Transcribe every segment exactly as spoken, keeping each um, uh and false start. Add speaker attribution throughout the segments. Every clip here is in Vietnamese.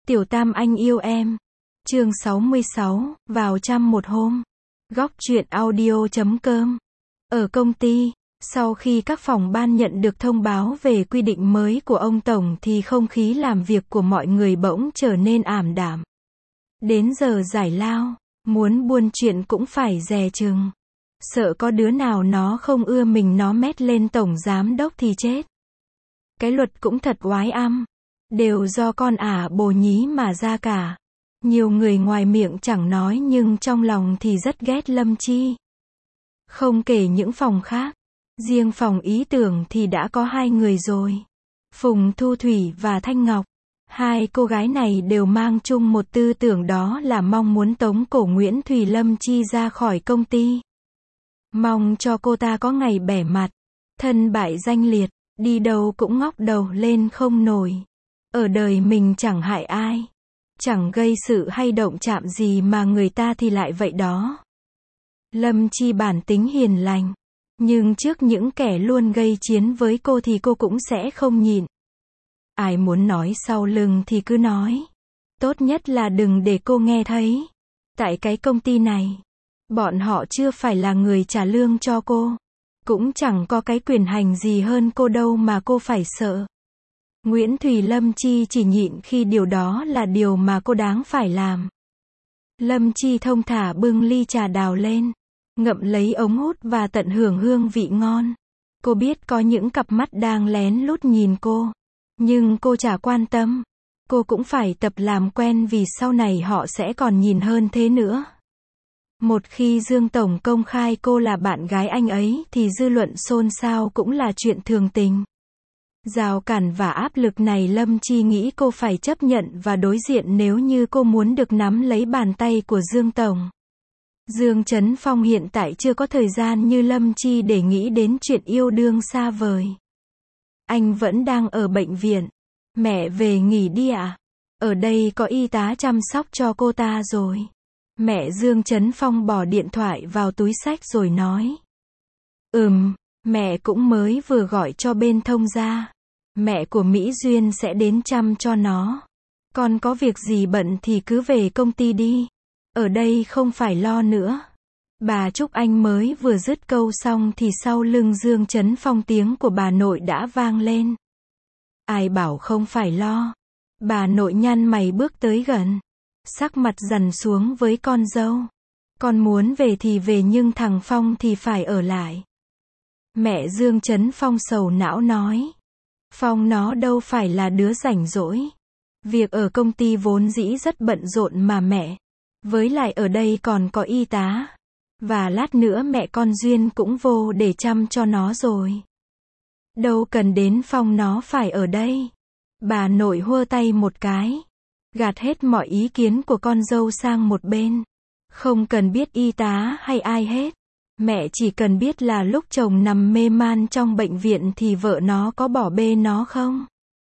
Speaker 1: Tiểu Tam anh yêu em. Chương sáu mươi sáu, vào trăm một hôm. Góc truyện audio chấm com. Ở công ty, sau khi các phòng ban nhận được thông báo về quy định mới của ông Tổng thì không khí làm việc của mọi người bỗng trở nên ảm đạm. Đến giờ giải lao, muốn buôn chuyện cũng phải dè chừng. Sợ có đứa nào nó không ưa mình nó mét lên tổng giám đốc thì chết. Cái luật cũng thật oái âm. Đều do con ả bồ nhí mà ra cả. Nhiều người ngoài miệng chẳng nói nhưng trong lòng thì rất ghét Lâm Chi. Không kể những phòng khác. Riêng phòng ý tưởng thì đã có hai người rồi. Phùng Thu Thủy và Thanh Ngọc. Hai cô gái này đều mang chung một tư tưởng, đó là mong muốn tống cổ Nguyễn Thùy Lâm Chi ra khỏi công ty. Mong cho cô ta có ngày bẻ mặt, thân bại danh liệt, đi đâu cũng ngóc đầu lên không nổi. Ở đời mình chẳng hại ai, chẳng gây sự hay động chạm gì mà người ta thì lại vậy đó. Lâm Chi bản tính hiền lành, nhưng trước những kẻ luôn gây chiến với cô thì cô cũng sẽ không nhịn. Ai muốn nói sau lưng thì cứ nói. Tốt nhất là đừng để cô nghe thấy. Tại cái công ty này, bọn họ chưa phải là người trả lương cho cô. Cũng chẳng có cái quyền hành gì hơn cô đâu mà cô phải sợ. Nguyễn Thùy Lâm Chi chỉ nhịn khi điều đó là điều mà cô đáng phải làm. Lâm Chi thông thả bưng ly trà đào lên, ngậm lấy ống hút và tận hưởng hương vị ngon. Cô biết có những cặp mắt đang lén lút nhìn cô, nhưng cô chả quan tâm. Cô cũng phải tập làm quen vì sau này họ sẽ còn nhìn hơn thế nữa. Một khi Dương Tổng công khai cô là bạn gái anh ấy thì dư luận xôn xao cũng là chuyện thường tình. Rào cản và áp lực này Lâm Chi nghĩ cô phải chấp nhận và đối diện nếu như cô muốn được nắm lấy bàn tay của Dương Tổng. Dương Chấn Phong hiện tại chưa có thời gian như Lâm Chi để nghĩ đến chuyện yêu đương xa vời. Anh vẫn đang ở bệnh viện. Mẹ về nghỉ đi ạ. À? Ở đây có y tá chăm sóc cho cô ta rồi. Mẹ Dương Chấn Phong bỏ điện thoại vào túi xách rồi nói. Ừm, mẹ cũng mới vừa gọi cho bên thông gia. Mẹ của Mỹ Duyên sẽ đến chăm cho nó. Con có việc gì bận thì cứ về công ty đi. Ở đây không phải lo nữa. Bà Trúc Anh mới vừa dứt câu xong thì sau lưng Dương Chấn Phong tiếng của bà nội đã vang lên. Ai bảo không phải lo. Bà nội nhăn mày bước tới gần. Sắc mặt dằn xuống với con dâu. Con muốn về thì về nhưng thằng Phong thì phải ở lại. Mẹ Dương Chấn Phong sầu não nói. Phong nó đâu phải là đứa rảnh rỗi. Việc ở công ty vốn dĩ rất bận rộn mà mẹ. Với lại ở đây còn có y tá. Và lát nữa mẹ con Duyên cũng vô để chăm cho nó rồi. Đâu cần đến Phong nó phải ở đây. Bà nội hua tay một cái. Gạt hết mọi ý kiến của con dâu sang một bên. Không cần biết y tá hay ai hết. Mẹ chỉ cần biết là lúc chồng nằm mê man trong bệnh viện thì vợ nó có bỏ bê nó không?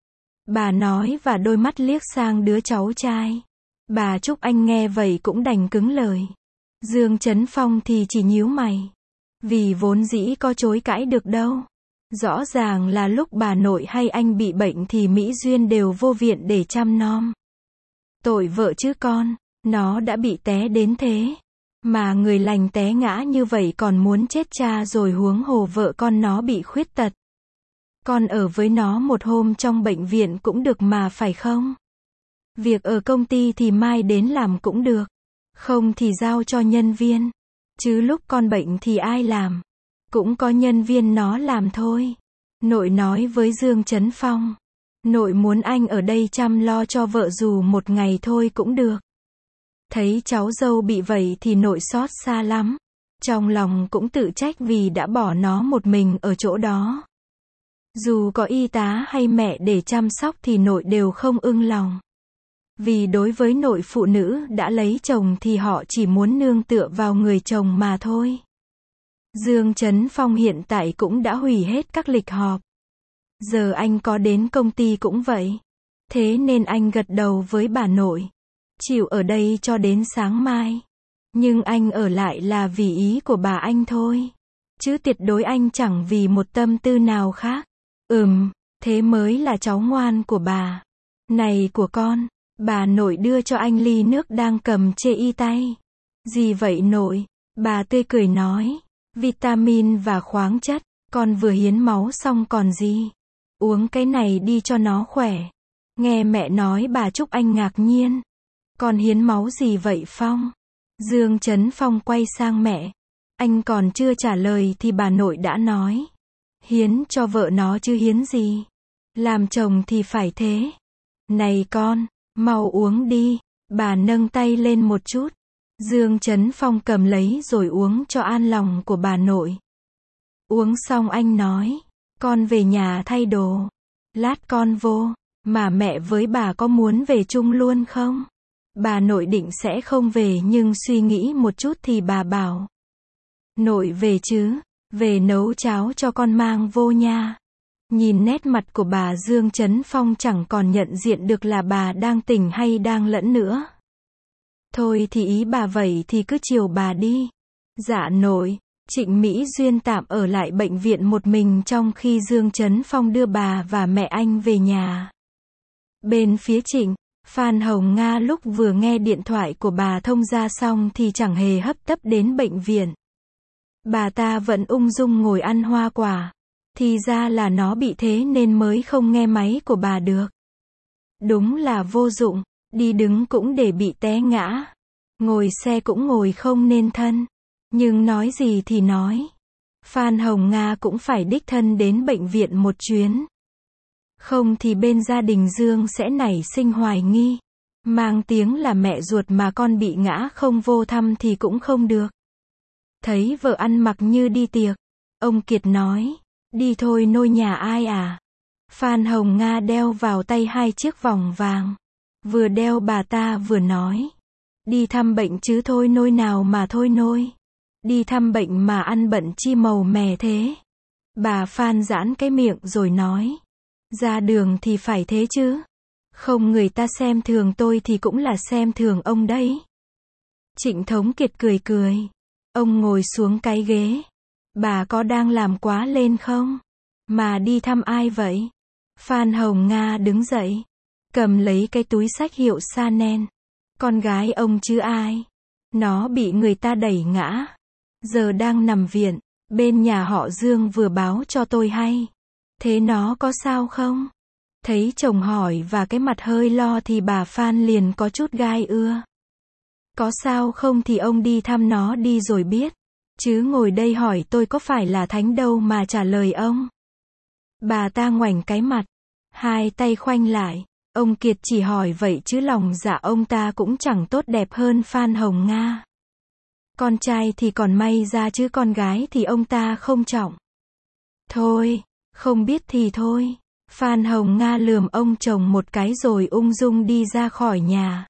Speaker 1: Bà nói và đôi mắt liếc sang đứa cháu trai. Bà Trúc Anh nghe vậy cũng đành cứng lời. Dương Chấn Phong thì chỉ nhíu mày. Vì vốn dĩ có chối cãi được đâu. Rõ ràng là lúc bà nội hay anh bị bệnh thì Mỹ Duyên đều vô viện để chăm nom. Tội vợ chứ con, nó đã bị té đến thế. Mà người lành té ngã như vậy còn muốn chết cha rồi huống hồ vợ con nó bị khuyết tật. Con ở với nó một hôm trong bệnh viện cũng được mà phải không? Việc ở công ty thì mai đến làm cũng được. Không thì giao cho nhân viên. Chứ lúc con bệnh thì ai làm? Cũng có nhân viên nó làm thôi. Nội nói với Dương Chấn Phong. Nội muốn anh ở đây chăm lo cho vợ dù một ngày thôi cũng được. Thấy cháu dâu bị vậy thì nội xót xa lắm. Trong lòng cũng tự trách vì đã bỏ nó một mình ở chỗ đó. Dù có y tá hay mẹ để chăm sóc thì nội đều không ưng lòng. Vì đối với nội phụ nữ đã lấy chồng thì họ chỉ muốn nương tựa vào người chồng mà thôi. Dương Chấn Phong hiện tại cũng đã hủy hết các lịch họp. Giờ anh có đến công ty cũng vậy. Thế nên anh gật đầu với bà nội. Chịu ở đây cho đến sáng mai. Nhưng anh ở lại là vì ý của bà anh thôi. Chứ tuyệt đối anh chẳng vì một tâm tư nào khác. Ừm, thế mới là cháu ngoan của bà. Này của con, Bà nội đưa cho anh ly nước đang cầm chê y tay. Gì vậy nội? Bà tươi cười nói. Vitamin và khoáng chất, con vừa hiến máu xong còn gì. Uống cái này đi cho nó khỏe. Nghe mẹ nói bà Trúc Anh ngạc nhiên. Con hiến máu gì vậy Phong? Dương Trấn Phong quay sang mẹ. Anh còn chưa trả lời thì bà nội đã nói. Hiến cho vợ nó chứ hiến gì. Làm chồng thì phải thế. Này con, mau uống đi. Bà nâng tay lên một chút. Dương Trấn Phong cầm lấy rồi uống cho an lòng của bà nội. Uống xong anh nói. Con về nhà thay đồ. Lát con vô. Mà mẹ với bà có muốn về chung luôn không? Bà nội định sẽ không về nhưng suy nghĩ một chút thì bà bảo. Nội về chứ. Về nấu cháo cho con mang vô nha. Nhìn nét mặt của bà Dương Trấn Phong chẳng còn nhận diện được là bà đang tỉnh hay đang lẫn nữa. Thôi thì ý bà vậy thì cứ chiều bà đi. Dạ nội. Trịnh Mỹ Duyên tạm ở lại bệnh viện một mình trong khi Dương Trấn Phong đưa bà và mẹ anh về nhà. Bên phía Trịnh, Phan Hồng Nga lúc vừa nghe điện thoại của bà thông ra xong thì chẳng hề hấp tấp đến bệnh viện. Bà ta vẫn ung dung ngồi ăn hoa quả. Thì ra là nó bị thế nên mới không nghe máy của bà được. Đúng là vô dụng, đi đứng cũng để bị té ngã. Ngồi xe cũng ngồi không nên thân. Nhưng nói gì thì nói. Phan Hồng Nga cũng phải đích thân đến bệnh viện một chuyến. Không thì bên gia đình Dương sẽ nảy sinh hoài nghi. Mang tiếng là mẹ ruột mà con bị ngã không vô thăm thì cũng không được. Thấy vợ ăn mặc như đi tiệc. Ông Kiệt nói. Đi thôi nôi nhà ai à? Phan Hồng Nga đeo vào tay hai chiếc vòng vàng. Vừa đeo bà ta vừa nói. Đi thăm bệnh chứ thôi nôi nào mà thôi nôi. Đi thăm bệnh mà ăn bận chi màu mè thế. Bà Phan giãn cái miệng rồi nói. Ra đường thì phải thế chứ. Không người ta xem thường tôi thì cũng là xem thường ông đấy. Trịnh Thống Kiệt cười cười. Ông ngồi xuống cái ghế. Bà có đang làm quá lên không? Mà đi thăm ai vậy? Phan Hồng Nga đứng dậy. Cầm lấy cái túi xách hiệu Chanel. Con gái ông chứ ai? Nó bị người ta đẩy ngã. Giờ đang nằm viện. Bên nhà họ Dương vừa báo cho tôi hay. Thế nó có sao không? Thấy chồng hỏi và cái mặt hơi lo thì bà Phan liền có chút gai ưa. Có sao không thì ông đi thăm nó đi rồi biết. Chứ ngồi đây hỏi tôi có phải là thánh đâu mà trả lời ông. Bà ta ngoảnh cái mặt. Hai tay khoanh lại. Ông Kiệt chỉ hỏi vậy chứ lòng dạ ông ta cũng chẳng tốt đẹp hơn Phan Hồng Nga. Con trai thì còn may ra chứ con gái thì ông ta không trọng. Thôi, không biết thì thôi. Phan Hồng Nga lườm ông chồng một cái rồi ung dung đi ra khỏi nhà.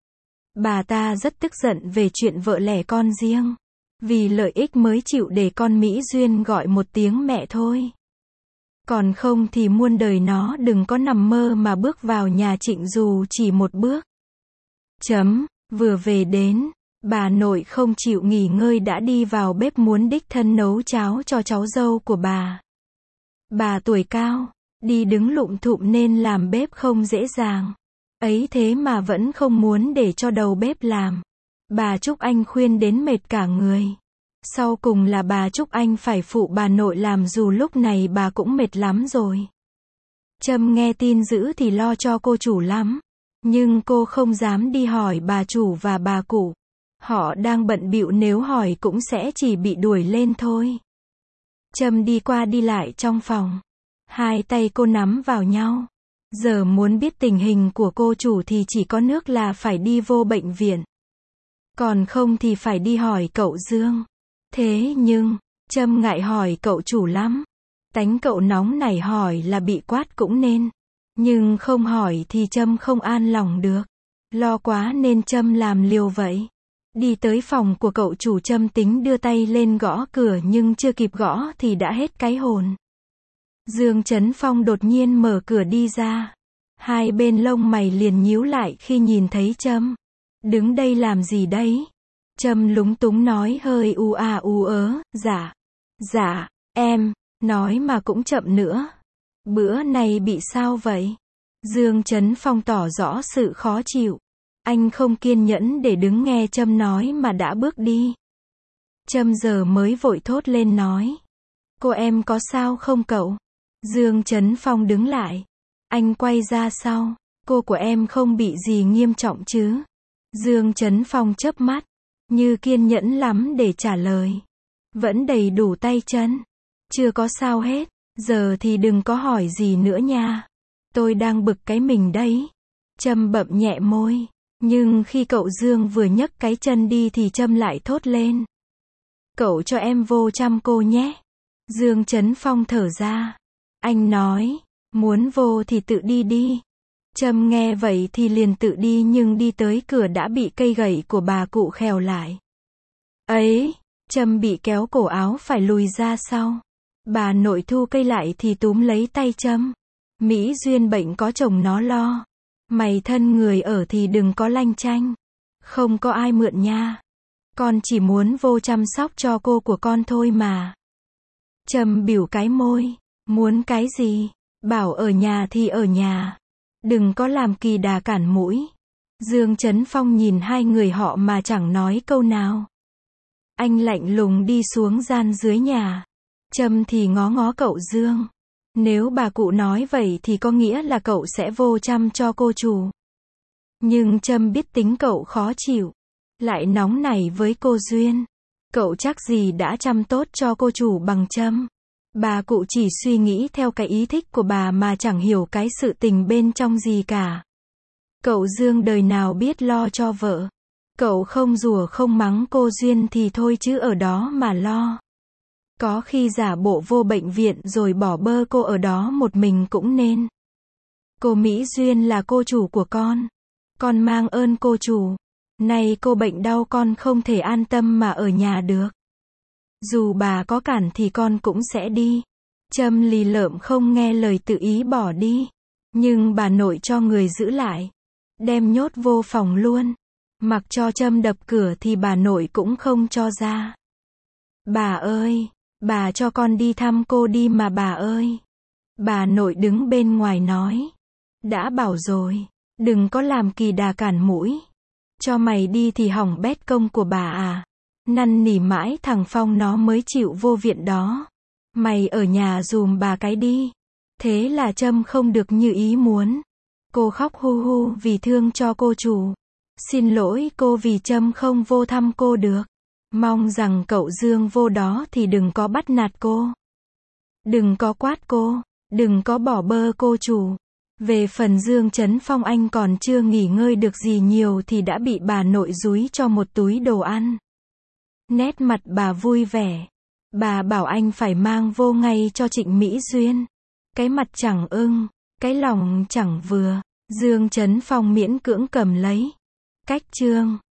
Speaker 1: Bà ta rất tức giận về chuyện vợ lẻ con riêng. Vì lợi ích mới chịu để con Mỹ Duyên gọi một tiếng mẹ thôi. Còn không thì muôn đời nó đừng có nằm mơ mà bước vào nhà Trịnh dù chỉ một bước. Chấm, vừa về đến, bà nội không chịu nghỉ ngơi đã đi vào bếp muốn đích thân nấu cháo cho cháu dâu của bà. Bà tuổi cao, đi đứng lụm thụm nên làm bếp không dễ dàng. Ấy thế mà vẫn không muốn để cho đầu bếp làm. Bà Trúc Anh khuyên đến mệt cả người. Sau cùng là bà Trúc Anh phải phụ bà nội làm dù lúc này bà cũng mệt lắm rồi. Trâm nghe tin dữ thì lo cho cô chủ lắm. Nhưng cô không dám đi hỏi bà chủ và bà cụ. Họ đang bận bịu nếu hỏi cũng sẽ chỉ bị đuổi lên thôi. Trâm đi qua đi lại trong phòng. Hai tay cô nắm vào nhau. Giờ muốn biết tình hình của cô chủ thì chỉ có nước là phải đi vô bệnh viện. Còn không thì phải đi hỏi cậu Dương. Thế nhưng, Trâm ngại hỏi cậu chủ lắm. Tánh cậu nóng nảy hỏi là bị quát cũng nên. Nhưng không hỏi thì Trâm không an lòng được. Lo quá nên Trâm làm liều vậy. Đi tới phòng của cậu chủ Trâm tính đưa tay lên gõ cửa nhưng chưa kịp gõ thì đã hết cái hồn. Dương Trấn Phong đột nhiên mở cửa đi ra. Hai bên lông mày liền nhíu lại khi nhìn thấy Trâm. Đứng đây làm gì đấy? Trâm lúng túng nói hơi u à u ớ, dạ. Dạ, em, nói mà cũng chậm nữa. Bữa này bị sao vậy? Dương Chấn Phong tỏ rõ sự khó chịu. Anh không kiên nhẫn để đứng nghe Trâm nói mà đã bước đi. Trâm giờ mới vội thốt lên nói. Cô em có sao không cậu? Dương Chấn Phong đứng lại. Anh quay ra sau. Cô của em không bị gì nghiêm trọng chứ? Dương Chấn Phong chớp mắt. Như kiên nhẫn lắm để trả lời. Vẫn đầy đủ tay chân. Chưa có sao hết. Giờ thì đừng có hỏi gì nữa nha. Tôi đang bực cái mình đấy. Trâm bậm nhẹ môi. Nhưng khi cậu Dương vừa nhấc cái chân đi thì Trâm lại thốt lên. Cậu cho em vô chăm cô nhé. Dương Chấn Phong thở ra. Anh nói, muốn vô thì tự đi đi. Trâm nghe vậy thì liền tự đi nhưng đi tới cửa đã bị cây gậy của bà cụ khèo lại. Ấy, Trâm bị kéo cổ áo phải lùi ra sau. Bà nội thu cây lại thì túm lấy tay Trâm. Mỹ Duyên bệnh có chồng nó lo. Mày thân người ở thì đừng có lanh chanh. Không có ai mượn nha. Con chỉ muốn vô chăm sóc cho cô của con thôi mà. Trâm bỉu cái môi. Muốn cái gì? Bảo ở nhà thì ở nhà. Đừng có làm kỳ đà cản mũi. Dương Chấn Phong nhìn hai người họ mà chẳng nói câu nào. Anh lạnh lùng đi xuống gian dưới nhà. Trâm thì ngó ngó cậu Dương. Nếu bà cụ nói vậy thì có nghĩa là cậu sẽ vô chăm cho cô chủ. Nhưng Trâm biết tính cậu khó chịu. Lại nóng nảy với cô Duyên. Cậu chắc gì đã chăm tốt cho cô chủ bằng Trâm. Bà cụ chỉ suy nghĩ theo cái ý thích của bà mà chẳng hiểu cái sự tình bên trong gì cả. Cậu Dương đời nào biết lo cho vợ. Cậu không rủa không mắng cô Duyên thì thôi chứ ở đó mà lo. Có khi giả bộ vô bệnh viện rồi bỏ bơ cô ở đó một mình cũng nên. Cô Mỹ Duyên là cô chủ của con. Con mang ơn cô chủ. Nay cô bệnh đau con không thể an tâm mà ở nhà được. Dù bà có cản thì con cũng sẽ đi. Trâm lì lợm không nghe lời tự ý bỏ đi. Nhưng bà nội cho người giữ lại. Đem nhốt vô phòng luôn. Mặc cho Trâm đập cửa thì bà nội cũng không cho ra. Bà ơi, bà cho con đi thăm cô đi mà bà ơi. Bà nội đứng bên ngoài nói. Đã bảo rồi, đừng có làm kỳ đà cản mũi. Cho mày đi thì hỏng bét công của bà à. Năn nỉ mãi thằng Phong nó mới chịu vô viện đó. Mày ở nhà dùm bà cái đi. Thế là Trâm không được như ý muốn. Cô khóc hu hu vì thương cho cô chủ. Xin lỗi cô vì Trâm không vô thăm cô được. Mong rằng cậu Dương vô đó thì đừng có bắt nạt cô. Đừng có quát cô. Đừng có bỏ bơ cô chủ. Về phần Dương Chấn Phong anh còn chưa nghỉ ngơi được gì nhiều thì đã bị bà nội dúi cho một túi đồ ăn. Nét mặt bà vui vẻ. Bà bảo anh phải mang vô ngay cho Trịnh Mỹ Duyên. Cái mặt chẳng ưng, cái lòng chẳng vừa. Dương Chấn Phong miễn cưỡng cầm lấy. Cách chương